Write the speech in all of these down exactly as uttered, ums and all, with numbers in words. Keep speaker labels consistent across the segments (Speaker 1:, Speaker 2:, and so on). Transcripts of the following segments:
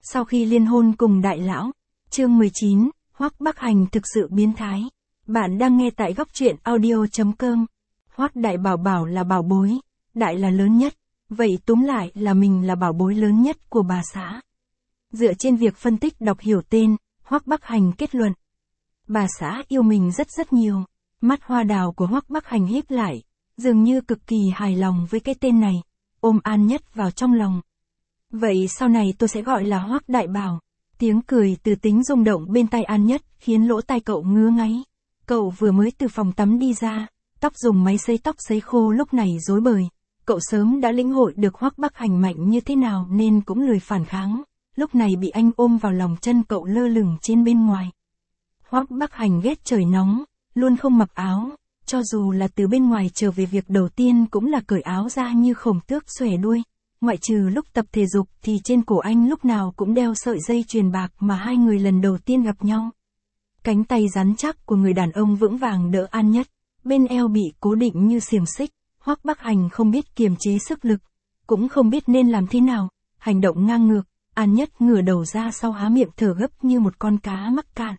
Speaker 1: Sau khi liên hôn cùng đại lão, chương mười chín, Hoắc Bắc Hành thực sự biến thái. Bạn đang nghe tại góc truyện audio.com. Hoắc Đại Bảo Bảo là bảo bối, đại là lớn nhất, vậy túm lại là mình là bảo bối lớn nhất của bà xã. Dựa trên việc phân tích đọc hiểu tên, Hoắc Bắc Hành kết luận. Bà xã yêu mình rất rất nhiều. Mắt hoa đào của Hoắc Bắc Hành híp lại, dường như cực kỳ hài lòng với cái tên này, ôm An Nhất vào trong lòng. Vậy sau này tôi sẽ gọi là Hoắc Đại Bảo. Tiếng cười từ tính rung động bên tai An Nhất khiến lỗ tai cậu ngứa ngáy. Cậu vừa mới từ phòng tắm đi ra, tóc dùng máy sấy tóc sấy khô lúc này rối bời. Cậu sớm đã lĩnh hội được Hoắc Bắc Hành mạnh như thế nào nên cũng lười phản kháng. Lúc này bị anh ôm vào lòng, chân cậu lơ lửng trên bên ngoài. Hoắc Bắc Hành ghét trời nóng, luôn không mặc áo, cho dù là từ bên ngoài trở về việc đầu tiên cũng là cởi áo ra như khổng tước xòe đuôi. Ngoại trừ lúc tập thể dục thì trên cổ anh lúc nào cũng đeo sợi dây chuyền bạc mà hai người lần đầu tiên gặp nhau. Cánh tay rắn chắc của người đàn ông vững vàng đỡ An Nhất, bên eo bị cố định như xiềng xích. Hoắc Bắc Hành không biết kiềm chế sức lực, cũng không biết nên làm thế nào, hành động ngang ngược. An Nhất ngửa đầu ra sau há miệng thở gấp như một con cá mắc cạn.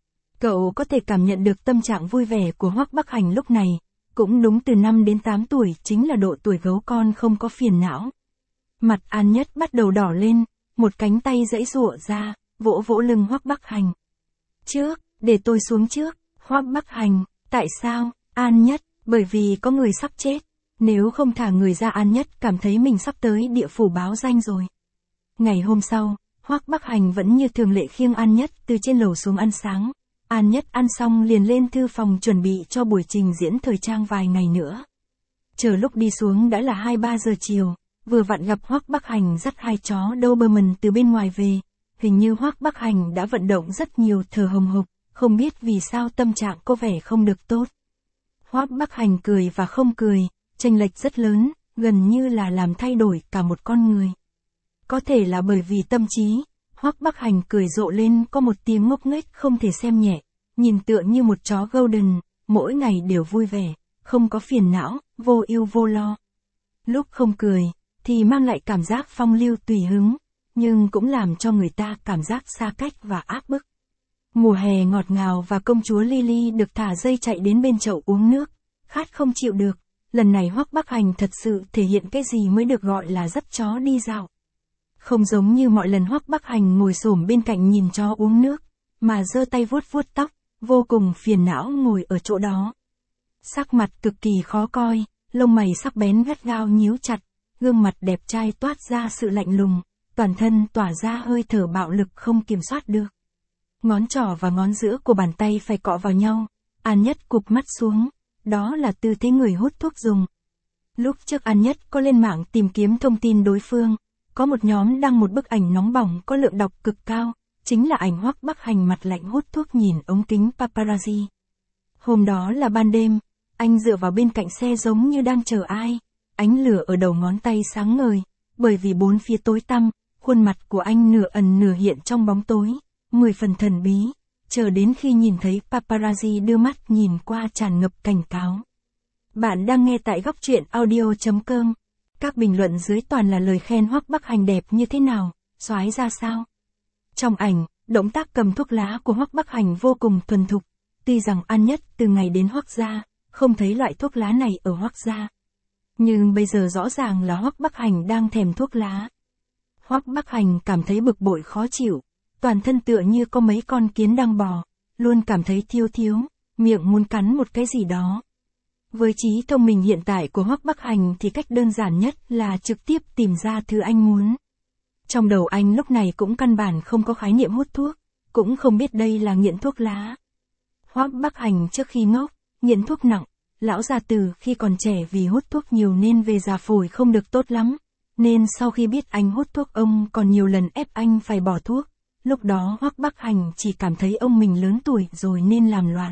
Speaker 1: Cậu có thể cảm nhận được tâm trạng vui vẻ của Hoắc Bắc Hành lúc này, cũng đúng từ năm đến tám tuổi chính là độ tuổi gấu con không có phiền não. Mặt An Nhất bắt đầu đỏ lên, một cánh tay giãy giụa ra, vỗ vỗ lưng Hoắc Bắc Hành. Trước, để tôi xuống trước. Hoắc Bắc Hành, tại sao? An Nhất, bởi vì có người sắp chết. Nếu không thả người ra, An Nhất cảm thấy mình sắp tới địa phủ báo danh rồi. Ngày hôm sau, Hoắc Bắc Hành vẫn như thường lệ khiêng An Nhất từ trên lầu xuống ăn sáng. An Nhất ăn xong liền lên thư phòng chuẩn bị cho buổi trình diễn thời trang vài ngày nữa. Chờ lúc đi xuống đã là hai ba giờ chiều, vừa vặn gặp Hoắc Bắc Hành dắt hai chó Doberman từ bên ngoài về. Hình như Hoắc Bắc Hành đã vận động rất nhiều, thở hồng hộc, không biết vì sao tâm trạng có vẻ không được tốt. Hoắc Bắc Hành cười và không cười, chênh lệch rất lớn, gần như là làm thay đổi cả một con người. Có thể là bởi vì tâm trí, Hoắc Bắc Hành cười rộ lên có một tiếng ngốc nghếch không thể xem nhẹ, nhìn tựa như một chó golden, mỗi ngày đều vui vẻ, không có phiền não, vô ưu vô lo. Lúc không cười, thì mang lại cảm giác phong lưu tùy hứng, nhưng cũng làm cho người ta cảm giác xa cách và áp bức. Mùa hè ngọt ngào và công chúa Lily được thả dây chạy đến bên chậu uống nước, khát không chịu được. Lần này Hoắc Bắc Hành thật sự thể hiện cái gì mới được gọi là dắt chó đi dạo. Không giống như mọi lần Hoắc Bắc Hành ngồi xổm bên cạnh nhìn chó uống nước, mà giơ tay vuốt vuốt tóc, vô cùng phiền não ngồi ở chỗ đó. Sắc mặt cực kỳ khó coi, lông mày sắc bén gắt gao nhíu chặt, gương mặt đẹp trai toát ra sự lạnh lùng, toàn thân tỏa ra hơi thở bạo lực không kiểm soát được. Ngón trỏ và ngón giữa của bàn tay phải cọ vào nhau, An Nhất cụp mắt xuống, đó là tư thế người hút thuốc dùng. Lúc trước An Nhất có lên mạng tìm kiếm thông tin đối phương, có một nhóm đăng một bức ảnh nóng bỏng có lượng đọc cực cao, chính là ảnh Hoắc Bắc Hành mặt lạnh hút thuốc nhìn ống kính paparazzi. Hôm đó là ban đêm, anh dựa vào bên cạnh xe giống như đang chờ ai, ánh lửa ở đầu ngón tay sáng ngời, bởi vì bốn phía tối tăm, khuôn mặt của anh nửa ẩn nửa hiện trong bóng tối, mười phần thần bí, chờ đến khi nhìn thấy paparazzi đưa mắt nhìn qua tràn ngập cảnh cáo. Bạn đang nghe tại góc truyện audio.com. Các bình luận dưới toàn là lời khen Hoắc Bắc Hành đẹp như thế nào, soái ra sao. Trong ảnh, động tác cầm thuốc lá của Hoắc Bắc Hành vô cùng thuần thục, tuy rằng An Nhất từ ngày đến Hoắc gia, không thấy loại thuốc lá này ở Hoắc gia. Nhưng bây giờ rõ ràng là Hoắc Bắc Hành đang thèm thuốc lá. Hoắc Bắc Hành cảm thấy bực bội khó chịu, toàn thân tựa như có mấy con kiến đang bò, luôn cảm thấy thiêu thiếu, miệng muốn cắn một cái gì đó. Với trí thông minh hiện tại của Hoắc Bắc Hành thì cách đơn giản nhất là trực tiếp tìm ra thứ anh muốn. Trong đầu anh lúc này cũng căn bản không có khái niệm hút thuốc, cũng không biết đây là nghiện thuốc lá. Hoắc Bắc Hành trước khi ngốc, nghiện thuốc nặng, lão già Từ khi còn trẻ vì hút thuốc nhiều nên về già phổi không được tốt lắm, nên sau khi biết anh hút thuốc ông còn nhiều lần ép anh phải bỏ thuốc. Lúc đó Hoắc Bắc Hành chỉ cảm thấy ông mình lớn tuổi rồi nên làm loạn.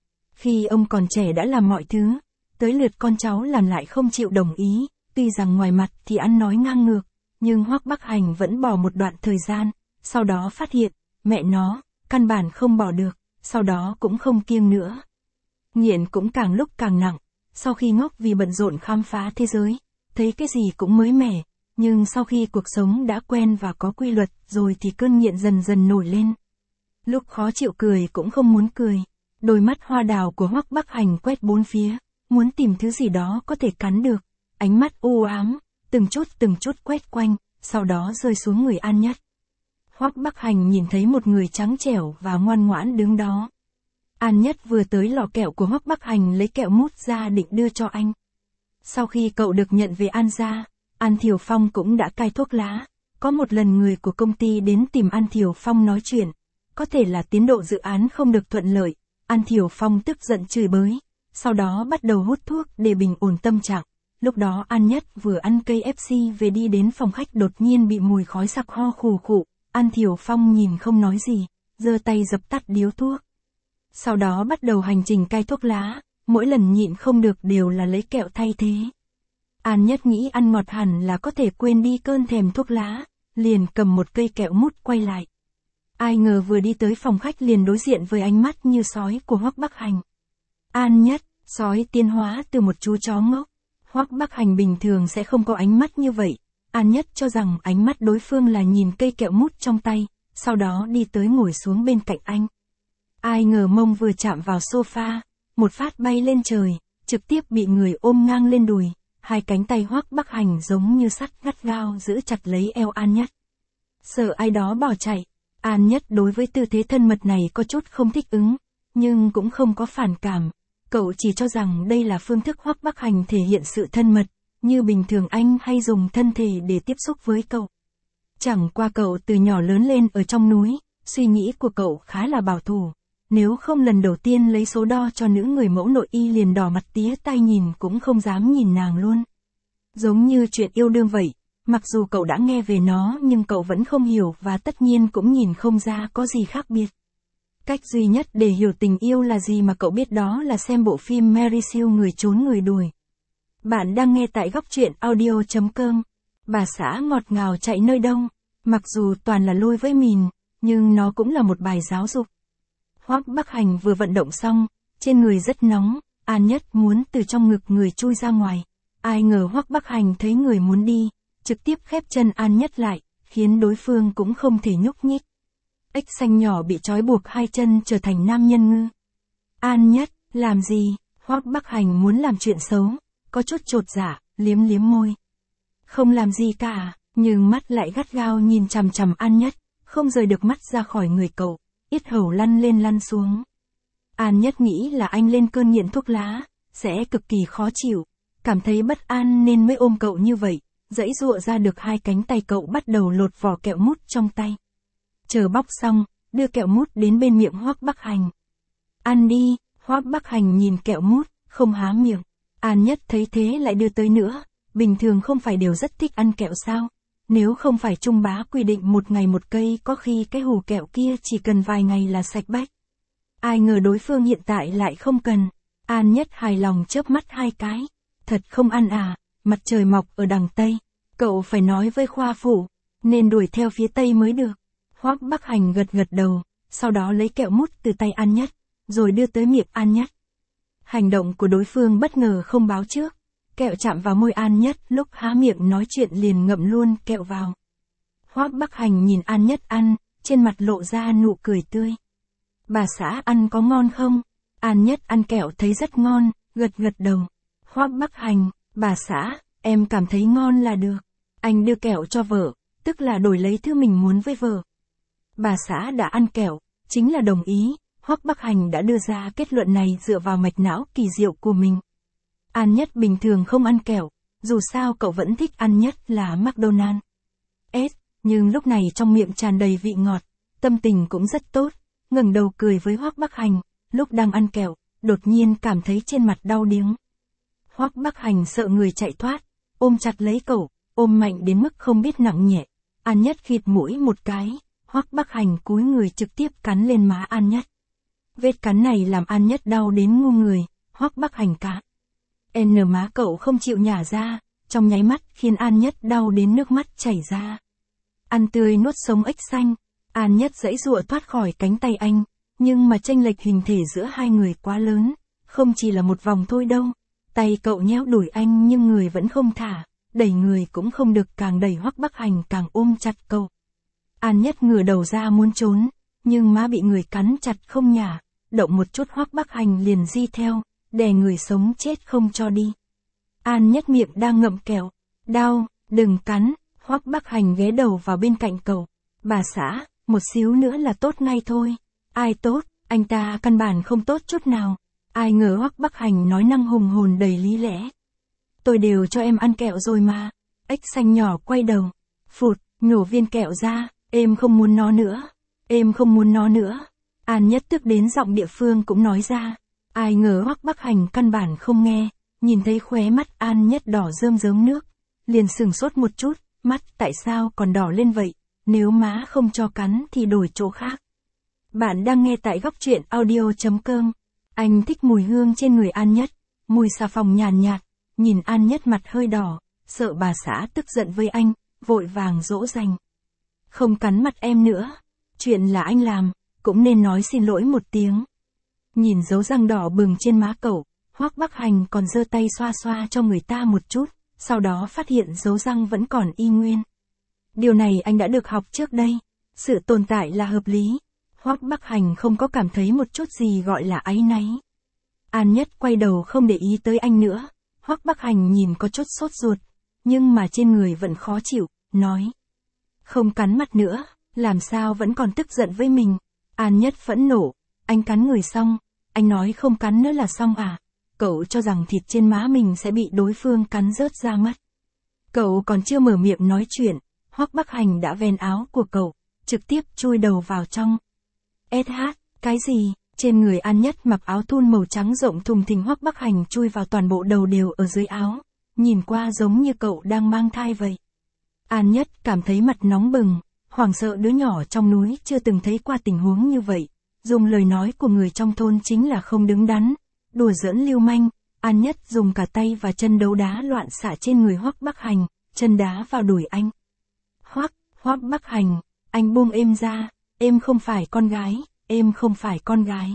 Speaker 1: Khi ông còn trẻ đã làm mọi thứ, tới lượt con cháu làm lại không chịu đồng ý, tuy rằng ngoài mặt thì ăn nói ngang ngược, nhưng Hoắc Bắc Hành vẫn bỏ một đoạn thời gian, sau đó phát hiện, mẹ nó, căn bản không bỏ được, sau đó cũng không kiêng nữa. Nghiện cũng càng lúc càng nặng, sau khi ngốc vì bận rộn khám phá thế giới, thấy cái gì cũng mới mẻ, nhưng sau khi cuộc sống đã quen và có quy luật rồi thì cơn nghiện dần dần nổi lên. Lúc khó chịu cười cũng không muốn cười. Đôi mắt hoa đào của Hoắc Bắc Hành quét bốn phía, muốn tìm thứ gì đó có thể cắn được. Ánh mắt u ám, từng chút từng chút quét quanh, sau đó rơi xuống người An Nhất. Hoắc Bắc Hành nhìn thấy một người trắng trẻo và ngoan ngoãn đứng đó. An Nhất vừa tới lò kẹo của Hoắc Bắc Hành lấy kẹo mút ra định đưa cho anh. Sau khi cậu được nhận về An gia, An Thiều Phong cũng đã cai thuốc lá. Có một lần người của công ty đến tìm An Thiều Phong nói chuyện. Có thể là tiến độ dự án không được thuận lợi. An Thiều Phong tức giận chửi bới. Sau đó bắt đầu hút thuốc để bình ổn tâm trạng. Lúc đó An Nhất vừa ăn cây ép xê về đi đến phòng khách đột nhiên bị mùi khói sặc ho khù khụ. An Thiều Phong nhìn không nói gì, giơ tay dập tắt điếu thuốc. Sau đó bắt đầu hành trình cai thuốc lá, mỗi lần nhịn không được đều là lấy kẹo thay thế. An Nhất nghĩ ăn ngọt hẳn là có thể quên đi cơn thèm thuốc lá, liền cầm một cây kẹo mút quay lại. Ai ngờ vừa đi tới phòng khách liền đối diện với ánh mắt như sói của Hoắc Bắc Hành. An Nhất, sói tiến hóa từ một chú chó ngốc. Hoắc Bắc Hành bình thường sẽ không có ánh mắt như vậy. An Nhất cho rằng ánh mắt đối phương là nhìn cây kẹo mút trong tay, sau đó đi tới ngồi xuống bên cạnh anh. Ai ngờ mông vừa chạm vào sofa, một phát bay lên trời, trực tiếp bị người ôm ngang lên đùi, hai cánh tay Hoắc Bắc Hành giống như sắt gắt gao giữ chặt lấy eo An Nhất. Sợ ai đó bỏ chạy, An Nhất đối với tư thế thân mật này có chút không thích ứng, nhưng cũng không có phản cảm. Cậu chỉ cho rằng đây là phương thức Hoắc Bắc Hành thể hiện sự thân mật, như bình thường anh hay dùng thân thể để tiếp xúc với cậu. Chẳng qua cậu từ nhỏ lớn lên ở trong núi, suy nghĩ của cậu khá là bảo thủ. Nếu không lần đầu tiên lấy số đo cho nữ người mẫu nội y liền đỏ mặt tía tai nhìn cũng không dám nhìn nàng luôn. Giống như chuyện yêu đương vậy, mặc dù cậu đã nghe về nó nhưng cậu vẫn không hiểu và tất nhiên cũng nhìn không ra có gì khác biệt. Cách duy nhất để hiểu tình yêu là gì mà cậu biết đó là xem bộ phim Mary Sue người trốn người đuổi. Bạn đang nghe tại góc truyện audio chấm com. Bà xã ngọt ngào chạy nơi đông, mặc dù toàn là lôi với mìn, nhưng nó cũng là một bài giáo dục. Hoắc Bắc Hành vừa vận động xong, trên người rất nóng, An Nhất muốn từ trong ngực người chui ra ngoài. Ai ngờ Hoắc Bắc Hành thấy người muốn đi, trực tiếp khép chân An Nhất lại, khiến đối phương cũng không thể nhúc nhích. Ếch xanh nhỏ bị trói buộc hai chân trở thành nam nhân ngư. An Nhất, làm gì? Hoắc Bắc Hành muốn làm chuyện xấu, có chút chột dạ, liếm liếm môi. Không làm gì cả, nhưng mắt lại gắt gao nhìn chằm chằm An Nhất, không rời được mắt ra khỏi người cậu, yết hầu lăn lên lăn xuống. An Nhất nghĩ là anh lên cơn nghiện thuốc lá, sẽ cực kỳ khó chịu, cảm thấy bất an nên mới ôm cậu như vậy, giãy giụa ra được hai cánh tay cậu bắt đầu lột vỏ kẹo mút trong tay. Chờ bóc xong, đưa kẹo mút đến bên miệng Hoắc Bắc Hành. Ăn đi, Hoắc Bắc Hành nhìn kẹo mút, không há miệng. An Nhất thấy thế lại đưa tới nữa, bình thường không phải đều rất thích ăn kẹo sao? Nếu không phải Trung Bá quy định một ngày một cây có khi cái hủ kẹo kia chỉ cần vài ngày là sạch bách. Ai ngờ đối phương hiện tại lại không cần. An Nhất hài lòng chớp mắt hai cái. Thật không ăn à, mặt trời mọc ở đằng Tây. Cậu phải nói với khoa phụ, nên đuổi theo phía Tây mới được. Hoắc Bắc Hành gật gật đầu, sau đó lấy kẹo mút từ tay An Nhất, rồi đưa tới miệng An Nhất. Hành động của đối phương bất ngờ không báo trước. Kẹo chạm vào môi An Nhất lúc há miệng nói chuyện liền ngậm luôn kẹo vào. Hoắc Bắc Hành nhìn An Nhất ăn, trên mặt lộ ra nụ cười tươi. Bà xã ăn có ngon không? An Nhất ăn kẹo thấy rất ngon, gật gật đầu. Hoắc Bắc Hành, bà xã, em cảm thấy ngon là được. Anh đưa kẹo cho vợ, tức là đổi lấy thứ mình muốn với vợ. Bà xã đã ăn kẹo, chính là đồng ý. Hoắc Bắc Hành đã đưa ra kết luận này dựa vào mạch não kỳ diệu của mình. An Nhất bình thường không ăn kẹo, dù sao cậu vẫn thích ăn nhất là McDonald's. S, nhưng lúc này trong miệng tràn đầy vị ngọt, tâm tình cũng rất tốt, ngẩng đầu cười với Hoắc Bắc Hành, lúc đang ăn kẹo, đột nhiên cảm thấy trên mặt đau điếng. Hoắc Bắc Hành sợ người chạy thoát, ôm chặt lấy cậu, ôm mạnh đến mức không biết nặng nhẹ. An Nhất khịt mũi một cái, Hoắc Bắc Hành cúi người trực tiếp cắn lên má An Nhất. Vết cắn này làm An Nhất đau đến ngu người, Hoắc Bắc Hành cá. N má cậu không chịu nhả ra, trong nháy mắt khiến An Nhất đau đến nước mắt chảy ra. Ăn tươi nuốt sống ếch xanh, An Nhất giãy giụa thoát khỏi cánh tay anh, nhưng mà chênh lệch hình thể giữa hai người quá lớn, không chỉ là một vòng thôi đâu. Tay cậu nhéo đuổi anh nhưng người vẫn không thả, đẩy người cũng không được, càng đẩy Hoắc Bắc Hành càng ôm chặt cậu. An Nhất ngửa đầu ra muốn trốn, nhưng má bị người cắn chặt không nhả, động một chút Hoắc Bắc Hành liền di theo, đè người sống chết không cho đi. An Nhất miệng đang ngậm kẹo, đau, đừng cắn, Hoắc Bắc Hành ghé đầu vào bên cạnh cậu. Bà xã, một xíu nữa là tốt ngay thôi. Ai tốt, anh ta căn bản không tốt chút nào. Ai ngờ Hoắc Bắc Hành nói năng hùng hồn đầy lý lẽ. Tôi đều cho em ăn kẹo rồi mà. Ếch xanh nhỏ quay đầu, phụt, nhổ viên kẹo ra, em không muốn nó nữa, em không muốn nó nữa. An Nhất tức đến giọng địa phương cũng nói ra. Ai ngờ Hoắc Bắc Hành căn bản không nghe, nhìn thấy khóe mắt An Nhất đỏ rơm rớm nước, liền sừng sốt một chút, mắt tại sao còn đỏ lên vậy, nếu má không cho cắn thì đổi chỗ khác. Bạn đang nghe tại góc truyện audio chấm com. Anh thích mùi hương trên người An Nhất, mùi xà phòng nhàn nhạt, nhìn An Nhất mặt hơi đỏ, sợ bà xã tức giận với anh, vội vàng dỗ dành. Không cắn mặt em nữa, chuyện là anh làm, cũng nên nói xin lỗi một tiếng. Nhìn dấu răng đỏ bừng trên má cậu, Hoắc Bắc Hành còn giơ tay xoa xoa cho người ta một chút, sau đó phát hiện dấu răng vẫn còn y nguyên. Điều này anh đã được học trước đây, sự tồn tại là hợp lý. Hoắc Bắc Hành không có cảm thấy một chút gì gọi là áy náy. An Nhất quay đầu không để ý tới anh nữa, Hoắc Bắc Hành nhìn có chút sốt ruột, nhưng mà trên người vẫn khó chịu, nói. Không cắn mặt nữa, làm sao vẫn còn tức giận với mình. An Nhất phẫn nộ, anh cắn người xong, anh nói không cắn nữa là xong à? Cậu cho rằng thịt trên má mình sẽ bị đối phương cắn rớt ra mất. Cậu còn chưa mở miệng nói chuyện, Hoắc Bắc Hành đã vén áo của cậu, trực tiếp chui đầu vào trong. ét hát, cái gì? Trên người An Nhất mặc áo thun màu trắng rộng thùng thình, Hoắc Bắc Hành chui vào toàn bộ đầu đều ở dưới áo, nhìn qua giống như cậu đang mang thai vậy. An Nhất cảm thấy mặt nóng bừng, hoảng sợ, đứa nhỏ trong núi chưa từng thấy qua tình huống như vậy, dùng lời nói của người trong thôn chính là không đứng đắn, đùa giỡn lưu manh. An Nhất dùng cả tay và chân đấu đá loạn xạ trên người Hoắc Bắc Hành, chân đá vào đùi anh. Hoắc, Hoắc Bắc Hành, anh buông em ra, em không phải con gái, em không phải con gái.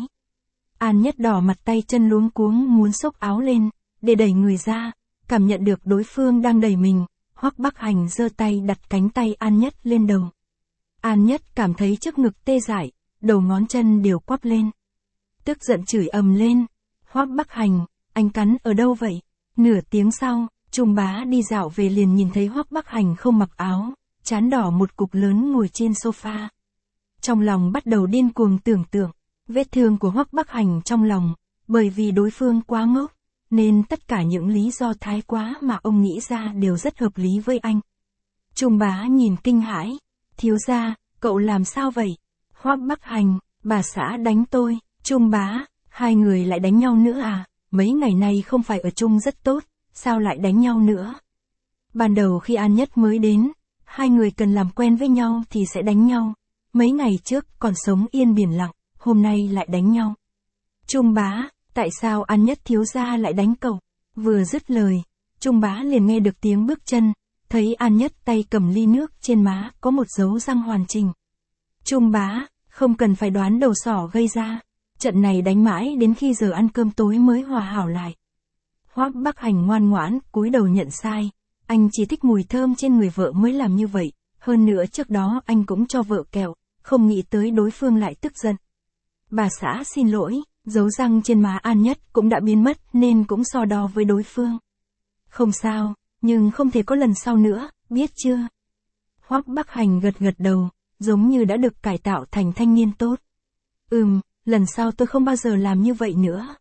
Speaker 1: An Nhất đỏ mặt, tay chân luống cuống muốn xốc áo lên, để đẩy người ra, cảm nhận được đối phương đang đẩy mình, Hoắc Bắc Hành giơ tay đặt cánh tay An Nhất lên đầu. An Nhất cảm thấy trước ngực tê dại, đầu ngón chân đều quắp lên. Tức giận chửi ầm lên, Hoắc Bắc Hành, anh cắn ở đâu vậy? Nửa tiếng sau, Trung Bá đi dạo về liền nhìn thấy Hoắc Bắc Hành không mặc áo, trán đỏ một cục lớn ngồi trên sofa. Trong lòng bắt đầu điên cuồng tưởng tượng, vết thương của Hoắc Bắc Hành trong lòng, bởi vì đối phương quá ngốc, nên tất cả những lý do thái quá mà ông nghĩ ra đều rất hợp lý với anh. Trung Bá nhìn kinh hãi, thiếu gia, cậu làm sao vậy? Hoắc Bắc Hành, bà xã đánh tôi. Trung Bá, hai người lại đánh nhau nữa à? Mấy ngày nay không phải ở chung rất tốt, sao lại đánh nhau nữa? Ban đầu khi An Nhất mới đến, hai người cần làm quen với nhau thì sẽ đánh nhau. Mấy ngày trước còn sống yên biển lặng, hôm nay lại đánh nhau. Trung Bá, tại sao An Nhất thiếu gia lại đánh cậu? Vừa dứt lời, Trung Bá liền nghe được tiếng bước chân, thấy An Nhất tay cầm ly nước, trên má có một dấu răng hoàn chỉnh. Trung Bá, không cần phải đoán đầu sỏ gây ra, trận này đánh mãi đến khi giờ ăn cơm tối mới hòa hảo lại. Hoắc Bắc Hành ngoan ngoãn cúi đầu nhận sai, anh chỉ thích mùi thơm trên người vợ mới làm như vậy, hơn nữa trước đó anh cũng cho vợ kẹo, không nghĩ tới đối phương lại tức giận. Bà xã xin lỗi, dấu răng trên má An Nhất cũng đã biến mất nên cũng so đo với đối phương. Không sao, nhưng không thể có lần sau nữa, biết chưa? Hoắc Bắc Hành gật gật đầu, giống như đã được cải tạo thành thanh niên tốt. Ừm, lần sau tôi không bao giờ làm như vậy nữa.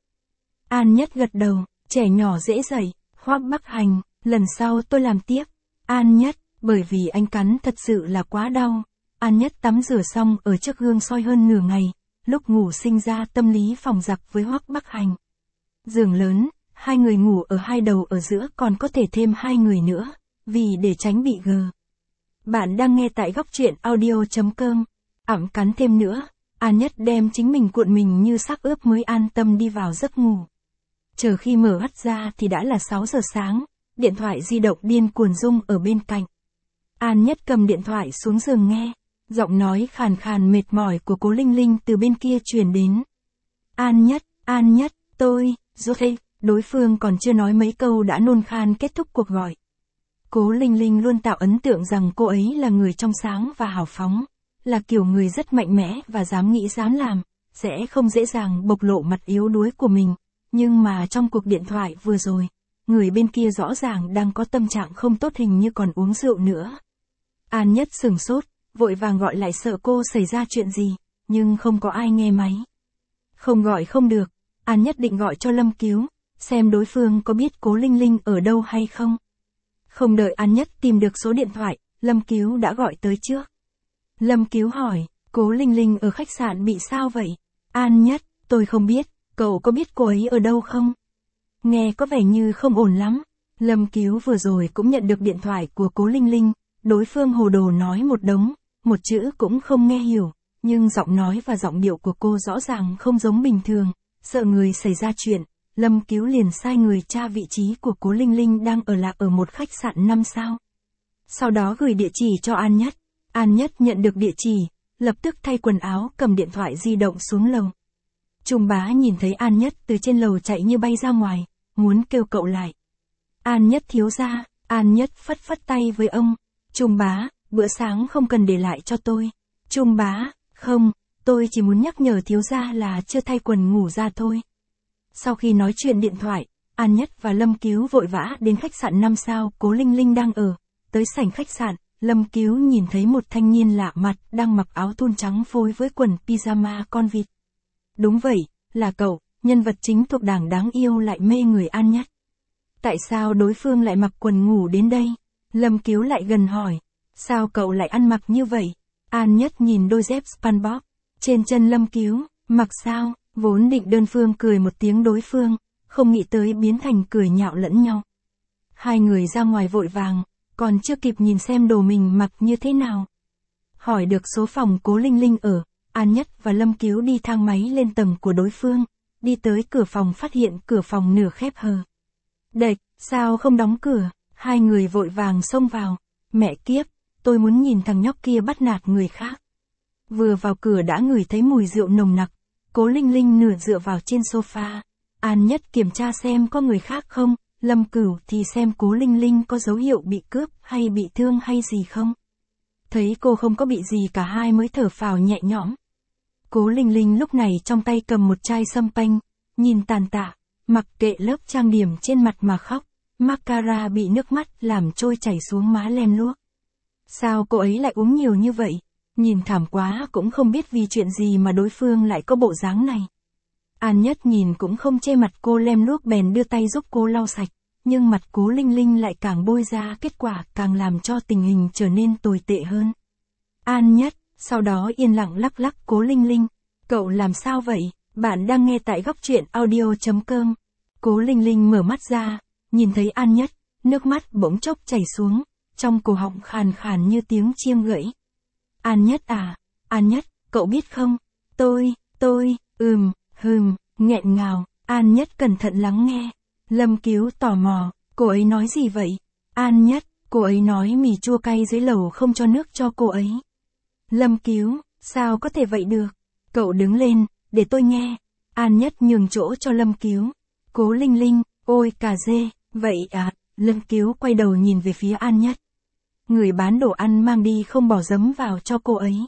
Speaker 1: An Nhất gật đầu, trẻ nhỏ dễ dạy. Hoắc Bắc Hành, lần sau tôi làm tiếp. An Nhất, bởi vì anh cắn thật sự là quá đau. An Nhất tắm rửa xong ở trước gương soi hơn nửa ngày, lúc ngủ sinh ra tâm lý phòng giặc với Hoắc Bắc Hành. Giường lớn, hai người ngủ ở hai đầu, ở giữa còn có thể thêm hai người nữa, vì để tránh bị gờ. Bạn đang nghe tại góc truyện audio chấm com. Ẵm cắn thêm nữa, An Nhất đem chính mình cuộn mình như xác ướp mới an tâm đi vào giấc ngủ. Chờ khi mở mắt ra thì đã là sáu giờ sáng, điện thoại di động điên cuồng rung ở bên cạnh. An Nhất cầm điện thoại xuống giường nghe, giọng nói khàn khàn mệt mỏi của Cố Linh Linh từ bên kia truyền đến. An Nhất, An Nhất, tôi, rốt đây, đối phương còn chưa nói mấy câu đã nôn khan kết thúc cuộc gọi. Cố Linh Linh luôn tạo ấn tượng rằng cô ấy là người trong sáng và hào phóng, là kiểu người rất mạnh mẽ và dám nghĩ dám làm, sẽ không dễ dàng bộc lộ mặt yếu đuối của mình. Nhưng mà trong cuộc điện thoại vừa rồi, người bên kia rõ ràng đang có tâm trạng không tốt, hình như còn uống rượu nữa. An Nhất sừng sốt, vội vàng gọi lại sợ cô xảy ra chuyện gì, nhưng không có ai nghe máy. Không gọi không được, An Nhất định gọi cho Lâm Cứu, xem đối phương có biết Cố Linh Linh ở đâu hay không. Không đợi An Nhất tìm được số điện thoại, Lâm Cứu đã gọi tới trước. Lâm Cứu hỏi, Cố Linh Linh ở khách sạn bị sao vậy? An Nhất, tôi không biết, cậu có biết cô ấy ở đâu không? Nghe có vẻ như không ổn lắm. Lâm Cứu vừa rồi cũng nhận được điện thoại của Cố Linh Linh, đối phương hồ đồ nói một đống, một chữ cũng không nghe hiểu, nhưng giọng nói và giọng điệu của cô rõ ràng không giống bình thường, sợ người xảy ra chuyện. Lâm Cứu liền sai người tra vị trí của Cố Linh Linh đang ở lạc ở một khách sạn năm sao. Sau đó gửi địa chỉ cho An Nhất. An Nhất nhận được địa chỉ, lập tức thay quần áo cầm điện thoại di động xuống lầu. Trung Bá nhìn thấy An Nhất từ trên lầu chạy như bay ra ngoài, muốn kêu cậu lại. An Nhất thiếu gia, An Nhất phất phất tay với ông. Trung Bá, bữa sáng không cần để lại cho tôi. Trung Bá, không, tôi chỉ muốn nhắc nhở thiếu gia là chưa thay quần ngủ ra thôi. Sau khi nói chuyện điện thoại, An Nhất và Lâm Cứu vội vã đến khách sạn năm sao Cố Linh Linh đang ở. Tới sảnh khách sạn, Lâm Cứu nhìn thấy một thanh niên lạ mặt đang mặc áo thun trắng phối với quần pyjama con vịt. Đúng vậy, là cậu, nhân vật chính thuộc đảng đáng yêu lại mê người An Nhất. Tại sao đối phương lại mặc quần ngủ đến đây? Lâm Cứu lại gần hỏi. Sao cậu lại ăn mặc như vậy? An Nhất nhìn đôi dép SpongeBob trên chân Lâm Cứu, mặc sao? Vốn định đơn phương cười một tiếng đối phương, không nghĩ tới biến thành cười nhạo lẫn nhau. Hai người ra ngoài vội vàng, còn chưa kịp nhìn xem đồ mình mặc như thế nào. Hỏi được số phòng Cố Linh Linh ở, An Nhất và Lâm Cứu đi thang máy lên tầng của đối phương, đi tới cửa phòng phát hiện cửa phòng nửa khép hờ. Đệch, sao không đóng cửa? Hai người vội vàng xông vào. Mẹ kiếp, tôi muốn nhìn thằng nhóc kia bắt nạt người khác. Vừa vào cửa đã ngửi thấy mùi rượu nồng nặc. Cố Linh Linh nửa dựa vào trên sofa. An Nhất kiểm tra xem có người khác không, Lâm Cửu thì xem Cố Linh Linh có dấu hiệu bị cướp hay bị thương hay gì không. Thấy cô không có bị gì cả hai mới thở phào nhẹ nhõm. Cố Linh Linh lúc này trong tay cầm một chai sâm panh, nhìn tàn tạ, mặc kệ lớp trang điểm trên mặt mà khóc, mascara bị nước mắt làm trôi chảy xuống má lem luốc. Sao cô ấy lại uống nhiều như vậy? Nhìn thảm quá, cũng không biết vì chuyện gì mà đối phương lại có bộ dáng này. An Nhất nhìn cũng không chê mặt cô lem luốc bèn đưa tay giúp cô lau sạch, nhưng mặt Cố Linh Linh lại càng bôi ra, kết quả càng làm cho tình hình trở nên tồi tệ hơn. An Nhất, sau đó yên lặng lắc lắc Cố Linh Linh. Cậu làm sao vậy? Bạn đang nghe tại góc truyện audio chấm com. Cố Linh Linh mở mắt ra, nhìn thấy An Nhất, nước mắt bỗng chốc chảy xuống, trong cổ họng khàn khàn như tiếng chiêng gãy. An Nhất à, An Nhất, cậu biết không? Tôi, tôi, ừm, hừm, nghẹn ngào. An Nhất cẩn thận lắng nghe. Lâm Cứu tò mò, cô ấy nói gì vậy? An Nhất, cô ấy nói mì chua cay dưới lầu không cho nước cho cô ấy. Lâm Cứu, sao có thể vậy được? Cậu đứng lên, để tôi nghe. An Nhất nhường chỗ cho Lâm Cứu. Cố Linh Linh, ôi cà dê, vậy à? Lâm Cứu quay đầu nhìn về phía An Nhất. Người bán đồ ăn mang đi không bỏ giấm vào cho cô ấy.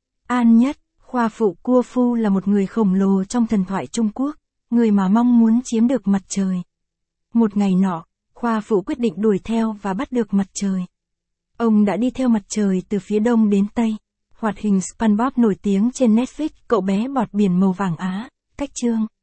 Speaker 1: An Nhất, Khoa Phụ Cua Phu là một người khổng lồ trong thần thoại Trung Quốc, người mà mong muốn chiếm được mặt trời. Một ngày nọ, Khoa Phụ quyết định đuổi theo và bắt được mặt trời. Ông đã đi theo mặt trời từ phía đông đến tây. Hoạt hình SpongeBob nổi tiếng trên Netflix, cậu bé bọt biển màu vàng Á, cách chương.